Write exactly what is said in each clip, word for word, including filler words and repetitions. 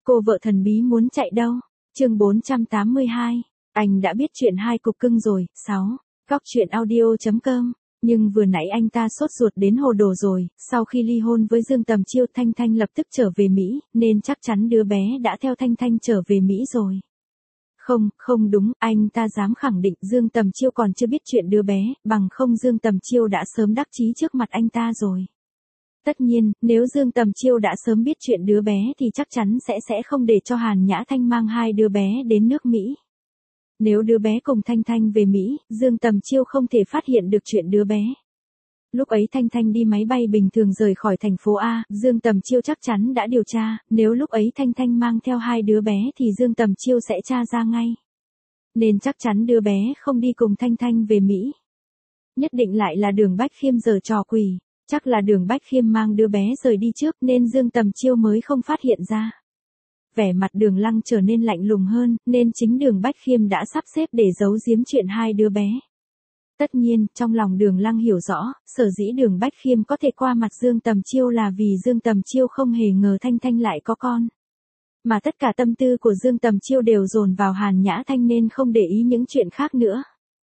Cô vợ thần bí muốn chạy đâu? Chương bốn trăm tám mươi hai. Anh đã biết chuyện hai cục cưng rồi. sáu. Góc truyện audio chấm com. Nhưng vừa nãy anh ta sốt ruột đến hồ đồ rồi, sau khi ly hôn với Dương Tầm Chiêu, Thanh Thanh lập tức trở về Mỹ, nên chắc chắn đứa bé đã theo Thanh Thanh trở về Mỹ rồi. Không, không đúng, anh ta dám khẳng định Dương Tầm Chiêu còn chưa biết chuyện đứa bé, bằng không Dương Tầm Chiêu đã sớm đắc chí trước mặt anh ta rồi. Tất nhiên, nếu Dương Tầm Chiêu đã sớm biết chuyện đứa bé thì chắc chắn sẽ sẽ không để cho Hàn Nhã Thanh mang hai đứa bé đến nước Mỹ. Nếu đứa bé cùng Thanh Thanh về Mỹ, Dương Tầm Chiêu không thể phát hiện được chuyện đứa bé. Lúc ấy Thanh Thanh đi máy bay bình thường rời khỏi thành phố A, Dương Tầm Chiêu chắc chắn đã điều tra, nếu lúc ấy Thanh Thanh mang theo hai đứa bé thì Dương Tầm Chiêu sẽ tra ra ngay. Nên chắc chắn đứa bé không đi cùng Thanh Thanh về Mỹ. Nhất định lại là Đường Bách Khiêm giở trò quỷ, chắc là Đường Bách Khiêm mang đứa bé rời đi trước nên Dương Tầm Chiêu mới không phát hiện ra. Vẻ mặt Đường Lăng trở nên lạnh lùng hơn, nên chính Đường Bách Khiêm đã sắp xếp để giấu giếm chuyện hai đứa bé. Tất nhiên, trong lòng Đường Lăng hiểu rõ, sở dĩ Đường Bách Khiêm có thể qua mặt Dương Tầm Chiêu là vì Dương Tầm Chiêu không hề ngờ Thanh Thanh lại có con. Mà tất cả tâm tư của Dương Tầm Chiêu đều dồn vào Hàn Nhã Thanh nên không để ý những chuyện khác nữa.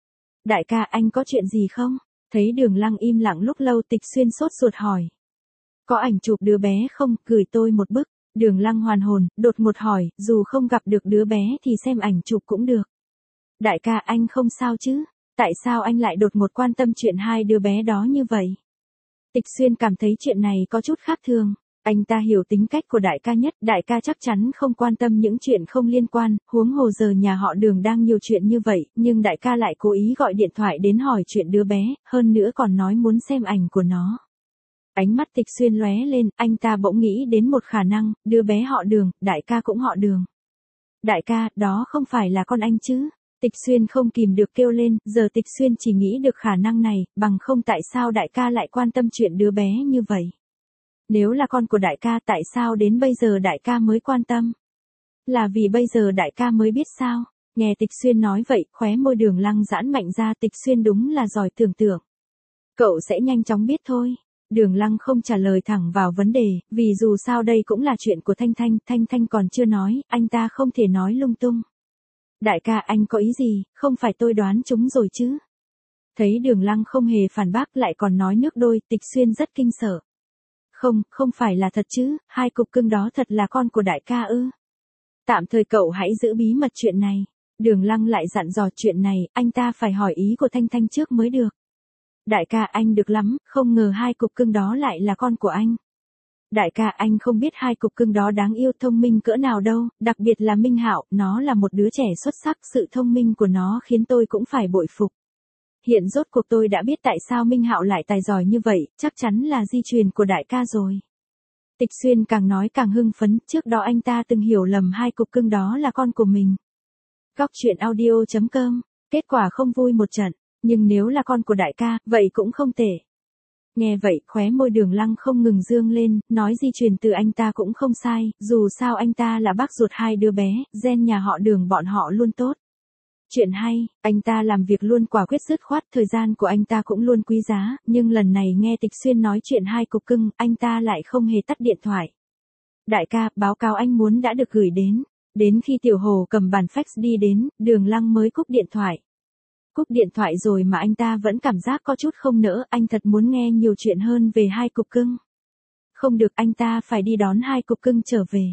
Đại ca, anh có chuyện gì không? Thấy Đường Lăng im lặng lúc lâu, Tịch Xuyên sốt ruột hỏi. Có ảnh chụp đứa bé không, gửi tôi một bức. Đường Lăng hoàn hồn, đột ngột hỏi, dù không gặp được đứa bé thì xem ảnh chụp cũng được. Đại ca, anh không sao chứ? Tại sao anh lại đột ngột quan tâm chuyện hai đứa bé đó như vậy? Tịch Xuyên cảm thấy chuyện này có chút khác thường. Anh ta hiểu tính cách của đại ca nhất, đại ca chắc chắn không quan tâm những chuyện không liên quan, huống hồ giờ nhà họ Đường đang nhiều chuyện như vậy, nhưng đại ca lại cố ý gọi điện thoại đến hỏi chuyện đứa bé, hơn nữa còn nói muốn xem ảnh của nó. Ánh mắt Tịch Xuyên lóe lên, anh ta bỗng nghĩ đến một khả năng, đứa bé họ Đường, đại ca cũng họ Đường. Đại ca, đó không phải là con anh chứ? Tịch Xuyên không kìm được kêu lên, giờ Tịch Xuyên chỉ nghĩ được khả năng này, bằng không tại sao đại ca lại quan tâm chuyện đứa bé như vậy? Nếu là con của đại ca, tại sao đến bây giờ đại ca mới quan tâm? Là vì bây giờ đại ca mới biết sao? Nghe Tịch Xuyên nói vậy, khóe môi Đường Lăng giãn mạnh ra, Tịch Xuyên đúng là giỏi tưởng tượng. Cậu sẽ nhanh chóng biết thôi. Đường Lăng không trả lời thẳng vào vấn đề, vì dù sao đây cũng là chuyện của Thanh Thanh, Thanh Thanh còn chưa nói, anh ta không thể nói lung tung. Đại ca, anh có ý gì, không phải tôi đoán chúng rồi chứ? Thấy Đường Lăng không hề phản bác lại còn nói nước đôi, Tịch Xuyên rất kinh sợ. Không, không phải là thật chứ, hai cục cưng đó thật là con của đại ca ư? Tạm thời cậu hãy giữ bí mật chuyện này. Đường Lăng lại dặn dò chuyện này, anh ta phải hỏi ý của Thanh Thanh trước mới được. Đại ca, anh được lắm, không ngờ hai cục cưng đó lại là con của anh. Đại ca, anh không biết hai cục cưng đó đáng yêu thông minh cỡ nào đâu, đặc biệt là Minh Hạo, nó là một đứa trẻ xuất sắc, sự thông minh của nó khiến tôi cũng phải bội phục. Hiện rốt cuộc tôi đã biết tại sao Minh Hạo lại tài giỏi như vậy, chắc chắn là di truyền của đại ca rồi. Tịch Xuyên càng nói càng hưng phấn, trước đó anh ta từng hiểu lầm hai cục cưng đó là con của mình. Góc truyện audio chấm com, kết quả không vui một trận, nhưng nếu là con của đại ca, vậy cũng không tệ. Nghe vậy, khóe môi Đường Lăng không ngừng dương lên, nói di truyền từ anh ta cũng không sai, dù sao anh ta là bác ruột hai đứa bé, gen nhà họ Đường bọn họ luôn tốt. Chuyện hay, anh ta làm việc luôn quả quyết dứt khoát, thời gian của anh ta cũng luôn quý giá, nhưng lần này nghe Tịch Xuyên nói chuyện hai cục cưng, anh ta lại không hề tắt điện thoại. Đại ca, báo cáo anh muốn đã được gửi đến. Đến khi Tiểu Hồ cầm bản fax đi đến, Đường Lăng mới cúp điện thoại. Cúp điện thoại rồi mà anh ta vẫn cảm giác có chút không nỡ, anh thật muốn nghe nhiều chuyện hơn về hai cục cưng. Không được, anh ta phải đi đón hai cục cưng trở về.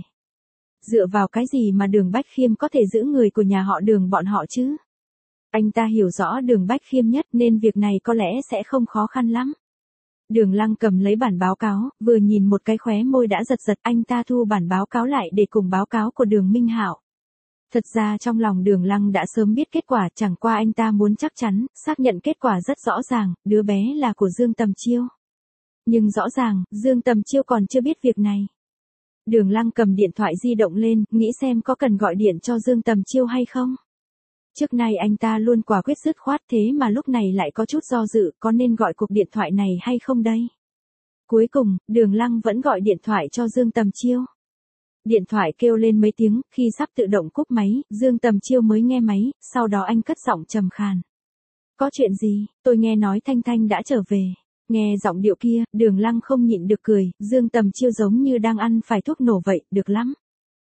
Dựa vào cái gì mà Đường Bách Khiêm có thể giữ người của nhà họ Đường bọn họ chứ? Anh ta hiểu rõ Đường Bách Khiêm nhất nên việc này có lẽ sẽ không khó khăn lắm. Đường Lăng cầm lấy bản báo cáo, vừa nhìn một cái khóe môi đã giật giật, anh ta thu bản báo cáo lại để cùng báo cáo của Đường Minh Hạo. Thật ra trong lòng Đường Lăng đã sớm biết kết quả, chẳng qua anh ta muốn chắc chắn, xác nhận kết quả rất rõ ràng, đứa bé là của Dương Tầm Chiêu. Nhưng rõ ràng, Dương Tầm Chiêu còn chưa biết việc này. Đường Lăng cầm điện thoại di động lên, nghĩ xem có cần gọi điện cho Dương Tầm Chiêu hay không. Trước nay anh ta luôn quả quyết dứt khoát, thế mà lúc này lại có chút do dự, có nên gọi cuộc điện thoại này hay không đây? Cuối cùng, Đường Lăng vẫn gọi điện thoại cho Dương Tầm Chiêu. Điện thoại kêu lên mấy tiếng, khi sắp tự động cúp máy, Dương Tầm Chiêu mới nghe máy, sau đó anh cất giọng trầm khàn. Có chuyện gì, tôi nghe nói Thanh Thanh đã trở về. Nghe giọng điệu kia, Đường Lăng không nhịn được cười, Dương Tầm Chiêu giống như đang ăn phải thuốc nổ vậy, được lắm.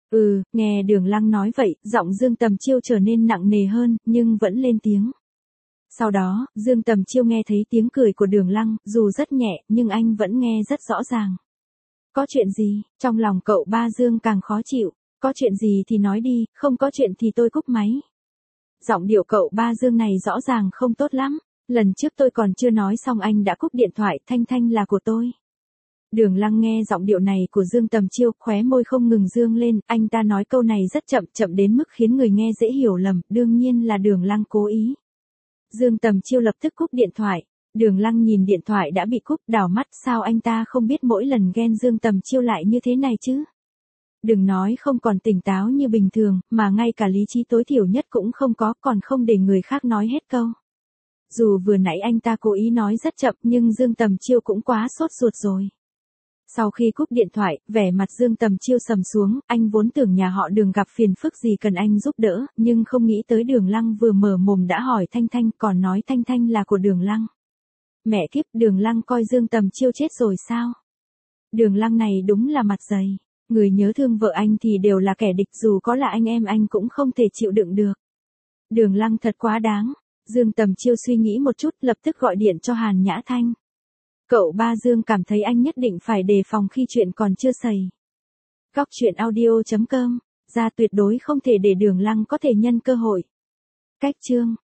Ừ, nghe Đường Lăng nói vậy, giọng Dương Tầm Chiêu trở nên nặng nề hơn, nhưng vẫn lên tiếng. Sau đó, Dương Tầm Chiêu nghe thấy tiếng cười của Đường Lăng, dù rất nhẹ, nhưng anh vẫn nghe rất rõ ràng. Có chuyện gì? Trong lòng cậu ba Dương càng khó chịu. Có chuyện gì thì nói đi, không có chuyện thì tôi cúp máy. Giọng điệu cậu ba Dương này rõ ràng không tốt lắm. Lần trước tôi còn chưa nói xong anh đã cúp điện thoại, Thanh Thanh là của tôi. Đường Lăng nghe giọng điệu này của Dương Tầm Chiêu, khóe môi không ngừng dương lên, anh ta nói câu này rất chậm, chậm đến mức khiến người nghe dễ hiểu lầm, đương nhiên là Đường Lăng cố ý. Dương Tầm Chiêu lập tức cúp điện thoại. Đường Lăng nhìn điện thoại đã bị cúp, đảo mắt, sao anh ta không biết mỗi lần ghen Dương Tầm Chiêu lại như thế này chứ? Đừng nói không còn tỉnh táo như bình thường, mà ngay cả lý trí tối thiểu nhất cũng không có, còn không để người khác nói hết câu. Dù vừa nãy anh ta cố ý nói rất chậm, nhưng Dương Tầm Chiêu cũng quá sốt ruột rồi. Sau khi cúp điện thoại, vẻ mặt Dương Tầm Chiêu sầm xuống, anh vốn tưởng nhà họ Đường gặp phiền phức gì cần anh giúp đỡ, nhưng không nghĩ tới Đường Lăng vừa mở mồm đã hỏi Thanh Thanh, còn nói Thanh Thanh là của Đường Lăng. Mẹ kiếp, Đường Lăng coi Dương Tầm Chiêu chết rồi sao? Đường Lăng này đúng là mặt dày. Người nhớ thương vợ anh thì đều là kẻ địch, dù có là anh em anh cũng không thể chịu đựng được. Đường Lăng thật quá đáng. Dương Tầm Chiêu suy nghĩ một chút, lập tức gọi điện cho Hàn Nhã Thanh. Cậu ba Dương cảm thấy anh nhất định phải đề phòng khi chuyện còn chưa xảy. Góc truyện audio chấm com, ra tuyệt đối không thể để Đường Lăng có thể nhân cơ hội. Cách chương